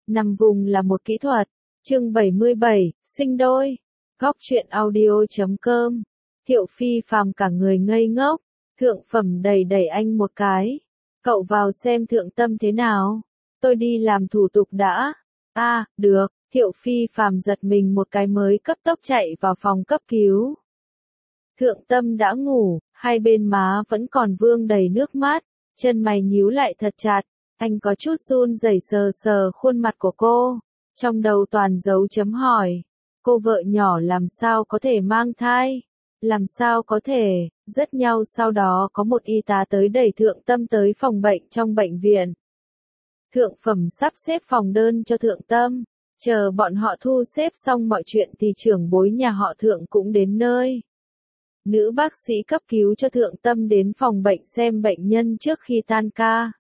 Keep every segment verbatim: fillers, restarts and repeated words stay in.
Nằm vùng là một kỹ thuật. Chương bảy mươi bảy, sinh đôi. Góc truyện audio chấm com. Thiệu Phi Phàm cả người ngây ngốc. Thượng Phẩm đẩy đẩy anh một cái. Cậu vào xem Thượng Tâm thế nào. Tôi đi làm thủ tục đã. A, à, được. Thiệu Phi Phàm giật mình một cái mới cấp tốc chạy vào phòng cấp cứu. Thượng Tâm đã ngủ, hai bên má vẫn còn vương đầy nước mắt, chân mày nhíu lại thật chặt, anh có chút run rẩy sờ sờ khuôn mặt của cô, trong đầu toàn dấu chấm hỏi. Cô vợ nhỏ làm sao có thể mang thai? Làm sao có thể? Rất nhau sau đó có một y tá tới đẩy Thượng Tâm tới phòng bệnh trong bệnh viện. Thượng Phẩm sắp xếp phòng đơn cho Thượng Tâm, chờ bọn họ thu xếp xong mọi chuyện thì trưởng bối nhà họ Thượng cũng đến nơi. Nữ bác sĩ cấp cứu cho Thượng Tâm đến phòng bệnh xem bệnh nhân trước khi tan ca.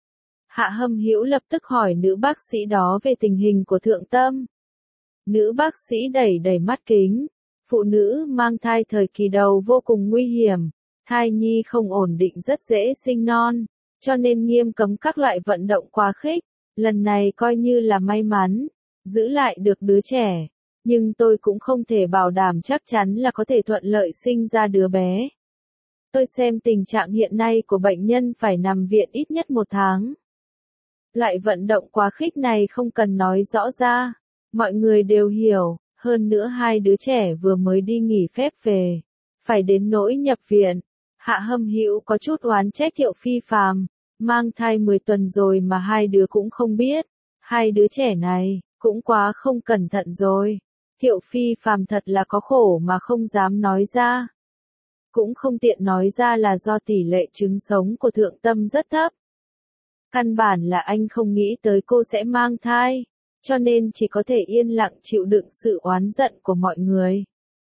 Hạ Hâm Hữu lập tức hỏi nữ bác sĩ đó về tình hình của Thượng Tâm. Nữ bác sĩ đẩy đẩy mắt kính. Phụ nữ mang thai thời kỳ đầu vô cùng nguy hiểm, thai nhi không ổn định rất dễ sinh non, cho nên nghiêm cấm các loại vận động quá khích. Lần này coi như là may mắn, giữ lại được đứa trẻ. Nhưng tôi cũng không thể bảo đảm chắc chắn là có thể thuận lợi sinh ra đứa bé. Tôi xem tình trạng hiện nay của bệnh nhân phải nằm viện ít nhất một tháng. Loại vận động quá khích này không cần nói rõ ra, mọi người đều hiểu, hơn nữa hai đứa trẻ vừa mới đi nghỉ phép về, phải đến nỗi nhập viện. Hạ Hâm Hữu có chút oán trách Thiệu Phi Phàm, mang thai mười tuần rồi mà hai đứa cũng không biết, hai đứa trẻ này cũng quá không cẩn thận rồi. Thiệu Phi Phàm thật là có khổ mà không dám nói ra. Cũng không tiện nói ra là do tỷ lệ trứng sống của Thượng Tâm rất thấp. Căn bản là anh không nghĩ tới cô sẽ mang thai, cho nên chỉ có thể yên lặng chịu đựng sự oán giận của mọi người.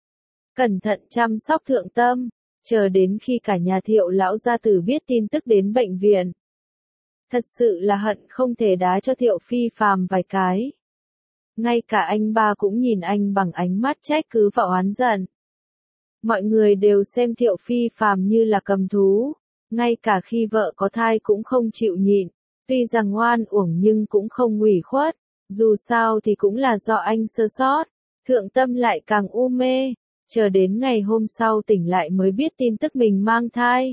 Cẩn thận chăm sóc Thượng Tâm, chờ đến khi cả nhà Thiệu lão gia tử biết tin tức đến bệnh viện. Thật sự là hận không thể đá cho Thiệu Phi Phàm vài cái. Ngay cả anh ba cũng nhìn anh bằng ánh mắt trách cứ và oán giận. Mọi người đều xem Thiệu Phi Phàm như là cầm thú, ngay cả khi vợ có thai cũng không chịu nhịn, tuy rằng oan uổng nhưng cũng không ủy khuất, dù sao thì cũng là do anh sơ sót. Thượng Tâm lại càng u mê, chờ đến ngày hôm sau tỉnh lại mới biết tin tức mình mang thai.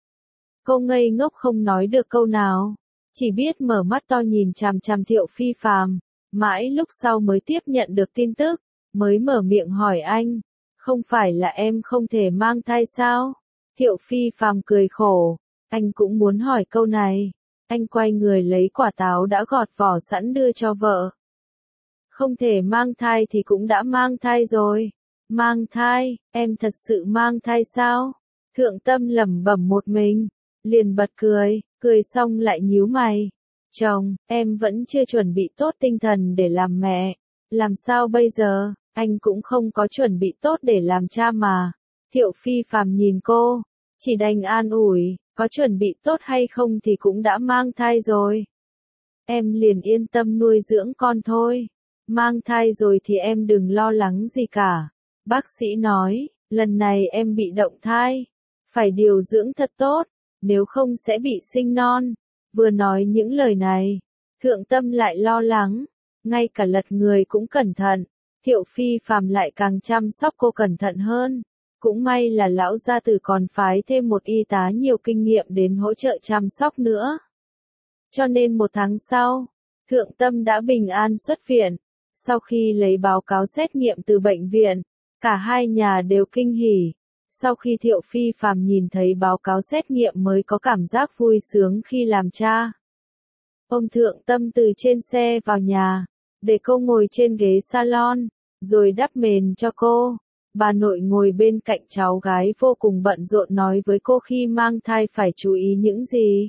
Cô ngây ngốc không nói được câu nào, chỉ biết mở mắt to nhìn chằm chằm Thiệu Phi Phàm. Mãi lúc sau mới tiếp nhận được tin tức, mới mở miệng hỏi anh, không phải là em không thể mang thai sao? Thiệu Phi Phàm cười khổ, anh cũng muốn hỏi câu này. Anh quay người lấy quả táo đã gọt vỏ sẵn đưa cho vợ. Không thể mang thai thì cũng đã mang thai rồi. Mang thai, em thật sự mang thai sao? Thượng Tâm lẩm bẩm một mình, liền bật cười, cười xong lại nhíu mày. Chồng, em vẫn chưa chuẩn bị tốt tinh thần để làm mẹ. Làm sao bây giờ, anh cũng không có chuẩn bị tốt để làm cha mà. Thiệu Phi Phàm nhìn cô, chỉ đành an ủi, có chuẩn bị tốt hay không thì cũng đã mang thai rồi. Em liền yên tâm nuôi dưỡng con thôi. Mang thai rồi thì em đừng lo lắng gì cả. Bác sĩ nói, lần này em bị động thai. Phải điều dưỡng thật tốt, nếu không sẽ bị sinh non. Vừa nói những lời này, Thượng Tâm lại lo lắng, ngay cả lật người cũng cẩn thận. Thiệu Phi Phàm lại càng chăm sóc cô cẩn thận hơn. Cũng may là lão gia tử còn phái thêm một y tá nhiều kinh nghiệm đến hỗ trợ chăm sóc nữa. Cho nên một tháng sau, Thượng Tâm đã bình an xuất viện. Sau khi lấy báo cáo xét nghiệm từ bệnh viện, cả hai nhà đều kinh hỉ. Sau khi Thiệu Phi Phàm nhìn thấy báo cáo xét nghiệm mới có cảm giác vui sướng khi làm cha. Ông Thượng Tâm từ trên xe vào nhà, để cô ngồi trên ghế salon, rồi đắp mền cho cô. Bà nội ngồi bên cạnh cháu gái vô cùng bận rộn nói với cô khi mang thai phải chú ý những gì.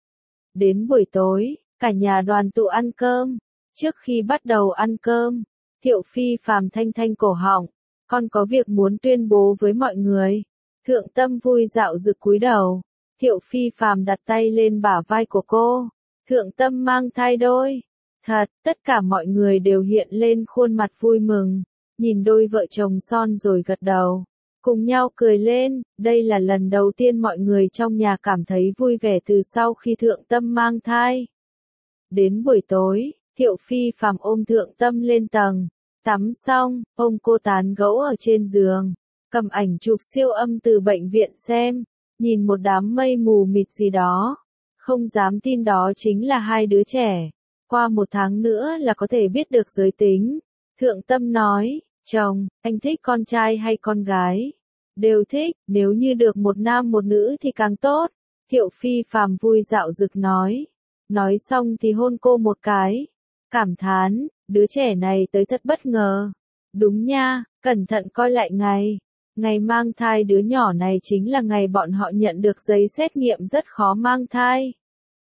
Đến buổi tối, cả nhà đoàn tụ ăn cơm. Trước khi bắt đầu ăn cơm, Thiệu Phi Phàm thanh thanh cổ họng, con có việc muốn tuyên bố với mọi người. Thượng Tâm vui dạo rực cúi đầu. Thiệu Phi Phàm đặt tay lên bả vai của cô. Thượng Tâm mang thai đôi. Thật, tất cả mọi người đều hiện lên khuôn mặt vui mừng, nhìn đôi vợ chồng son rồi gật đầu, cùng nhau cười lên. Đây là lần đầu tiên mọi người trong nhà cảm thấy vui vẻ từ sau khi Thượng Tâm mang thai. Đến buổi tối, Thiệu Phi Phàm ôm Thượng Tâm lên tầng, tắm xong, ôm cô tán gẫu ở trên giường, cầm ảnh chụp siêu âm từ bệnh viện xem, nhìn một đám mây mù mịt gì đó, không dám tin đó chính là hai đứa trẻ, qua một tháng nữa là có thể biết được giới tính. Thượng Tâm nói, chồng, anh thích con trai hay con gái? Đều thích, nếu như được một nam một nữ thì càng tốt. Thiệu Phi Phàm vui dạo dực nói. Nói xong thì hôn cô một cái. Cảm thán, đứa trẻ này tới thật bất ngờ. Đúng nha, cẩn thận coi lại ngày. Ngày mang thai đứa nhỏ này chính là ngày bọn họ nhận được giấy xét nghiệm rất khó mang thai.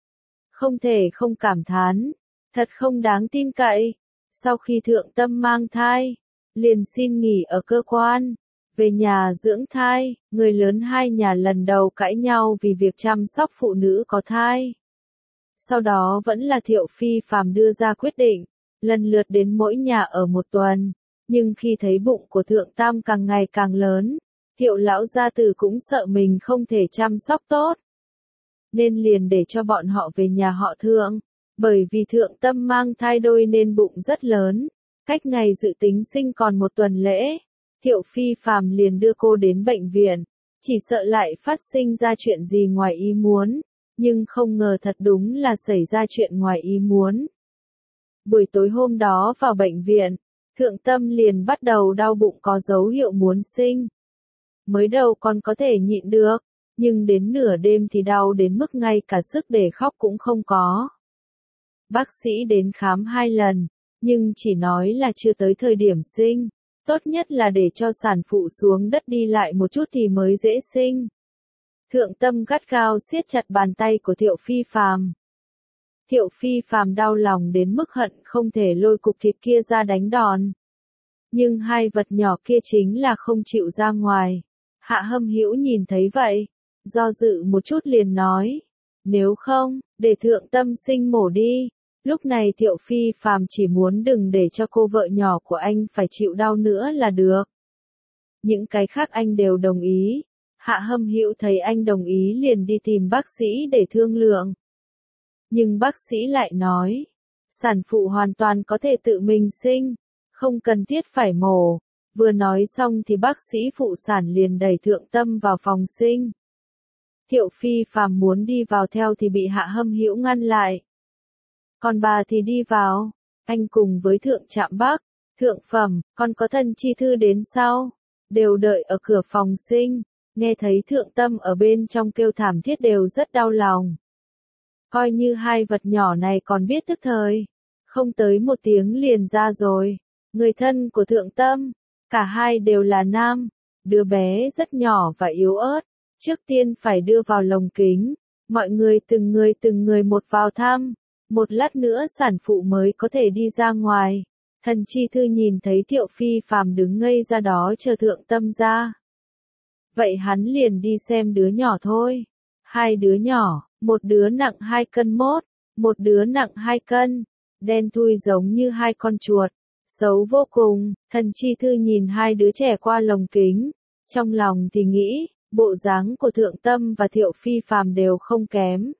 Không thể không cảm thán. Thật không đáng tin cậy. Sau khi Thượng Tâm mang thai, liền xin nghỉ ở cơ quan, về nhà dưỡng thai, người lớn hai nhà lần đầu cãi nhau vì việc chăm sóc phụ nữ có thai. Sau đó vẫn là Thiệu Phi Phàm đưa ra quyết định, lần lượt đến mỗi nhà ở một tuần, nhưng khi thấy bụng của Thượng Tam càng ngày càng lớn, Thiệu lão gia tử cũng sợ mình không thể chăm sóc tốt, nên liền để cho bọn họ về nhà họ Thượng. Bởi vì Thượng Tâm mang thai đôi nên bụng rất lớn, cách ngày dự tính sinh còn một tuần lễ, Thiệu Phi Phàm liền đưa cô đến bệnh viện, chỉ sợ lại phát sinh ra chuyện gì ngoài ý muốn, nhưng không ngờ thật đúng là xảy ra chuyện ngoài ý muốn. Buổi tối hôm đó vào bệnh viện, Thượng Tâm liền bắt đầu đau bụng có dấu hiệu muốn sinh. Mới đầu còn có thể nhịn được, nhưng đến nửa đêm thì đau đến mức ngay cả sức để khóc cũng không có. Bác sĩ đến khám hai lần, nhưng chỉ nói là chưa tới thời điểm sinh, tốt nhất là để cho sản phụ xuống đất đi lại một chút thì mới dễ sinh. Thượng Tâm gắt gao siết chặt bàn tay của Thiệu Phi Phàm. Thiệu Phi Phàm đau lòng đến mức hận không thể lôi cục thịt kia ra đánh đòn. Nhưng hai vật nhỏ kia chính là không chịu ra ngoài. Hạ Hâm Hữu nhìn thấy vậy, do dự một chút liền nói, nếu không, để Thượng Tâm sinh mổ đi. Lúc này Thiệu Phi Phàm chỉ muốn đừng để cho cô vợ nhỏ của anh phải chịu đau nữa là được. Những cái khác anh đều đồng ý. Hạ Hâm Hữu thấy anh đồng ý liền đi tìm bác sĩ để thương lượng. Nhưng bác sĩ lại nói, sản phụ hoàn toàn có thể tự mình sinh, không cần thiết phải mổ. Vừa nói xong thì bác sĩ phụ sản liền đẩy Thượng Tâm vào phòng sinh. Thiệu Phi Phàm muốn đi vào theo thì bị Hạ Hâm Hữu ngăn lại. Còn bà thì đi vào, anh cùng với Thượng Trạm Bắc, Thượng Phẩm, còn có Thân Chi Thư đến sau, đều đợi ở cửa phòng sinh, nghe thấy Thượng Tâm ở bên trong kêu thảm thiết đều rất đau lòng. Coi như hai vật nhỏ này còn biết tức thời, không tới một tiếng liền ra rồi. Người thân của Thượng Tâm, cả hai đều là nam, đứa bé rất nhỏ và yếu ớt, trước tiên phải đưa vào lồng kính, mọi người từng người từng người một vào thăm. Một lát nữa sản phụ mới có thể đi ra ngoài. Thần Chi Thư nhìn thấy Thiệu Phi Phàm đứng ngây ra đó chờ Thượng Tâm ra. Vậy hắn liền đi xem đứa nhỏ thôi. Hai đứa nhỏ, một đứa nặng hai cân mốt, một đứa nặng hai cân, đen thui giống như hai con chuột, xấu vô cùng. Thần Chi Thư nhìn hai đứa trẻ qua lồng kính, trong lòng thì nghĩ, bộ dáng của Thượng Tâm và Thiệu Phi Phàm đều không kém.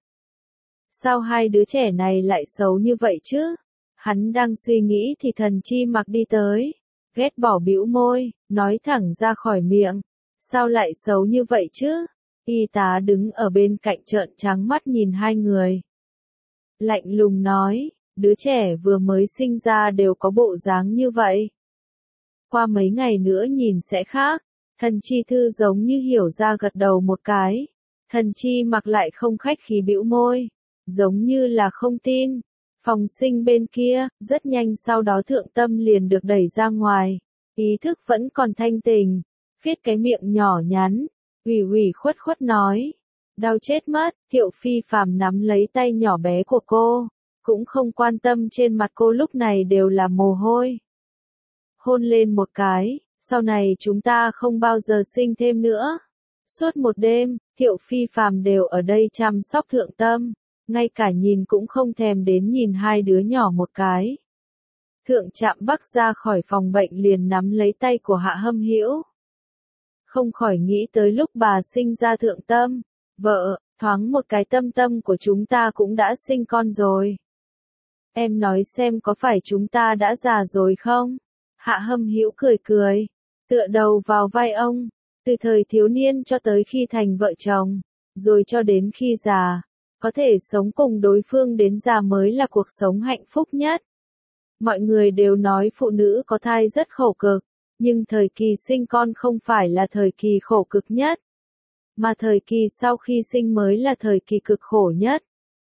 Sao hai đứa trẻ này lại xấu như vậy chứ? Hắn đang suy nghĩ thì Thần Chi Mặc đi tới, ghét bỏ bĩu môi, nói thẳng ra khỏi miệng. Sao lại xấu như vậy chứ? Y tá đứng ở bên cạnh trợn trắng mắt nhìn hai người. Lạnh lùng nói, đứa trẻ vừa mới sinh ra đều có bộ dáng như vậy. Qua mấy ngày nữa nhìn sẽ khác. Thần Chi Thư giống như hiểu ra gật đầu một cái. Thần Chi Mặc lại không khách khí bĩu môi, giống như là không tin. Phòng sinh bên kia, rất nhanh sau đó Thượng Tâm liền được đẩy ra ngoài. Ý thức vẫn còn thanh tỉnh, viết cái miệng nhỏ nhắn, ủy ủy khuất khuất nói. Đau chết mất. Thiệu Phi Phàm nắm lấy tay nhỏ bé của cô, cũng không quan tâm trên mặt cô lúc này đều là mồ hôi. Hôn lên một cái, sau này chúng ta không bao giờ sinh thêm nữa. Suốt một đêm, Thiệu Phi Phàm đều ở đây chăm sóc Thượng Tâm, ngay cả nhìn cũng không thèm đến nhìn hai đứa nhỏ một cái. Thượng Trạm Bắc ra khỏi phòng bệnh liền nắm lấy tay của Hạ Hâm Hữu. Không khỏi nghĩ tới lúc bà sinh ra Thượng Tâm, vợ, thoáng một cái Tâm Tâm của chúng ta cũng đã sinh con rồi. Em nói xem có phải chúng ta đã già rồi không? Hạ Hâm Hữu cười cười, tựa đầu vào vai ông, từ thời thiếu niên cho tới khi thành vợ chồng, rồi cho đến khi già, có thể sống cùng đối phương đến già mới là cuộc sống hạnh phúc nhất. Mọi người đều nói phụ nữ có thai rất khổ cực, nhưng thời kỳ sinh con không phải là thời kỳ khổ cực nhất, mà thời kỳ sau khi sinh mới là thời kỳ cực khổ nhất.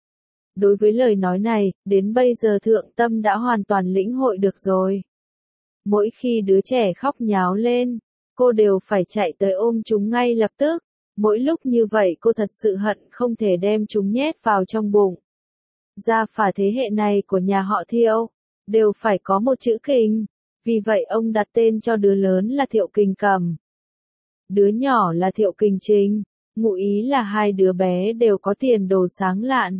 Đối với lời nói này, đến bây giờ Thượng Tâm đã hoàn toàn lĩnh hội được rồi. Mỗi khi đứa trẻ khóc nháo lên, cô đều phải chạy tới ôm chúng ngay lập tức. Mỗi lúc như vậy cô thật sự hận không thể đem chúng nhét vào trong bụng. Gia phả thế hệ này của nhà họ Thiệu, đều phải có một chữ Kình, vì vậy ông đặt tên cho đứa lớn là Thiệu Kình Cầm. Đứa nhỏ là Thiệu Kình Trình, ngụ ý là hai đứa bé đều có tiền đồ sáng lạn.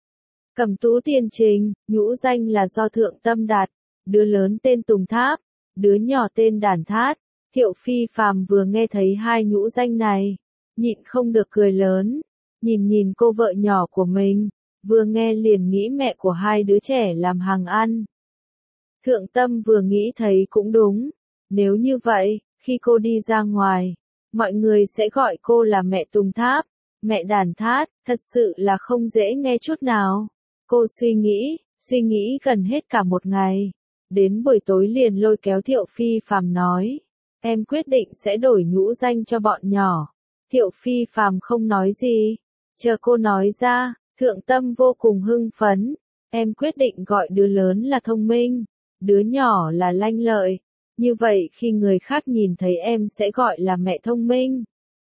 Cẩm Tú Tiền Trình, nhũ danh là do Thượng Tâm đặt, đứa lớn tên Tùng Tháp, đứa nhỏ tên Đản Thát. Thiệu Phi Phàm vừa nghe thấy hai nhũ danh này, nhịn không được cười lớn, nhìn nhìn cô vợ nhỏ của mình, vừa nghe liền nghĩ mẹ của hai đứa trẻ làm hàng ăn. Thượng Tâm vừa nghĩ thấy cũng đúng, nếu như vậy, khi cô đi ra ngoài, mọi người sẽ gọi cô là mẹ Tùng Tháp, mẹ Đản Thát, thật sự là không dễ nghe chút nào. Cô suy nghĩ, suy nghĩ gần hết cả một ngày, đến buổi tối liền lôi kéo Thiệu Phi Phàm nói, em quyết định sẽ đổi nhũ danh cho bọn nhỏ. Thiệu Phi Phàm không nói gì, chờ cô nói ra, Thượng Tâm vô cùng hưng phấn, em quyết định gọi đứa lớn là Thông Minh, đứa nhỏ là Lanh Lợi, như vậy khi người khác nhìn thấy em sẽ gọi là mẹ Thông Minh.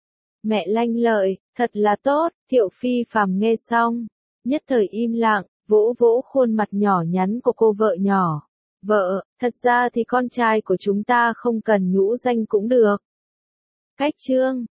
Mẹ Lanh Lợi, thật là tốt. Thiệu Phi Phàm nghe xong, nhất thời im lặng, vỗ vỗ khuôn mặt nhỏ nhắn của cô vợ nhỏ. Vợ, thật ra thì con trai của chúng ta không cần nhũ danh cũng được. Cách chương